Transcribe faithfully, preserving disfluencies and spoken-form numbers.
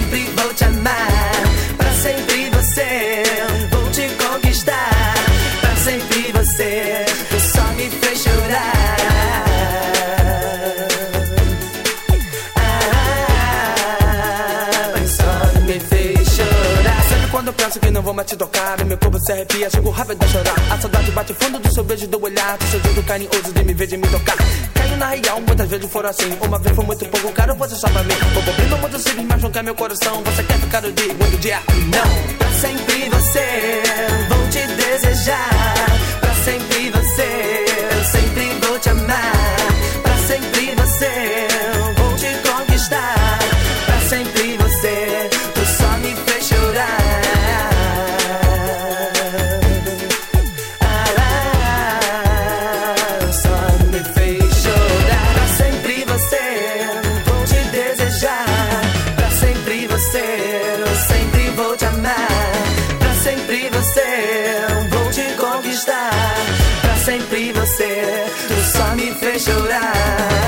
sempre vou te amar. Pra sempre você, vou te conquistar. Pra sempre você, tu só me fez chorar. Quando eu penso que não vou mais te tocar, meu corpo se arrepia, chego rápido a chorar. A saudade bate fundo do seu beijo, do olhar, do seu jeito carinhoso de me ver, de me tocar. Caiu na real, muitas vezes foram assim. Uma vez foi muito pouco caro, você só pra mim. O problema muito simples, mas não quer meu coração. Você quer ficar o dia, quando o dia não. Pra sempre você, vou te desejar. Pra sempre você, eu sempre vou te amar. Pra sempre você, vou te conquistar. Pra sempre você, tu só me fez chorar. Vou te conquistar. Pra sempre você, tu só me fez chorar.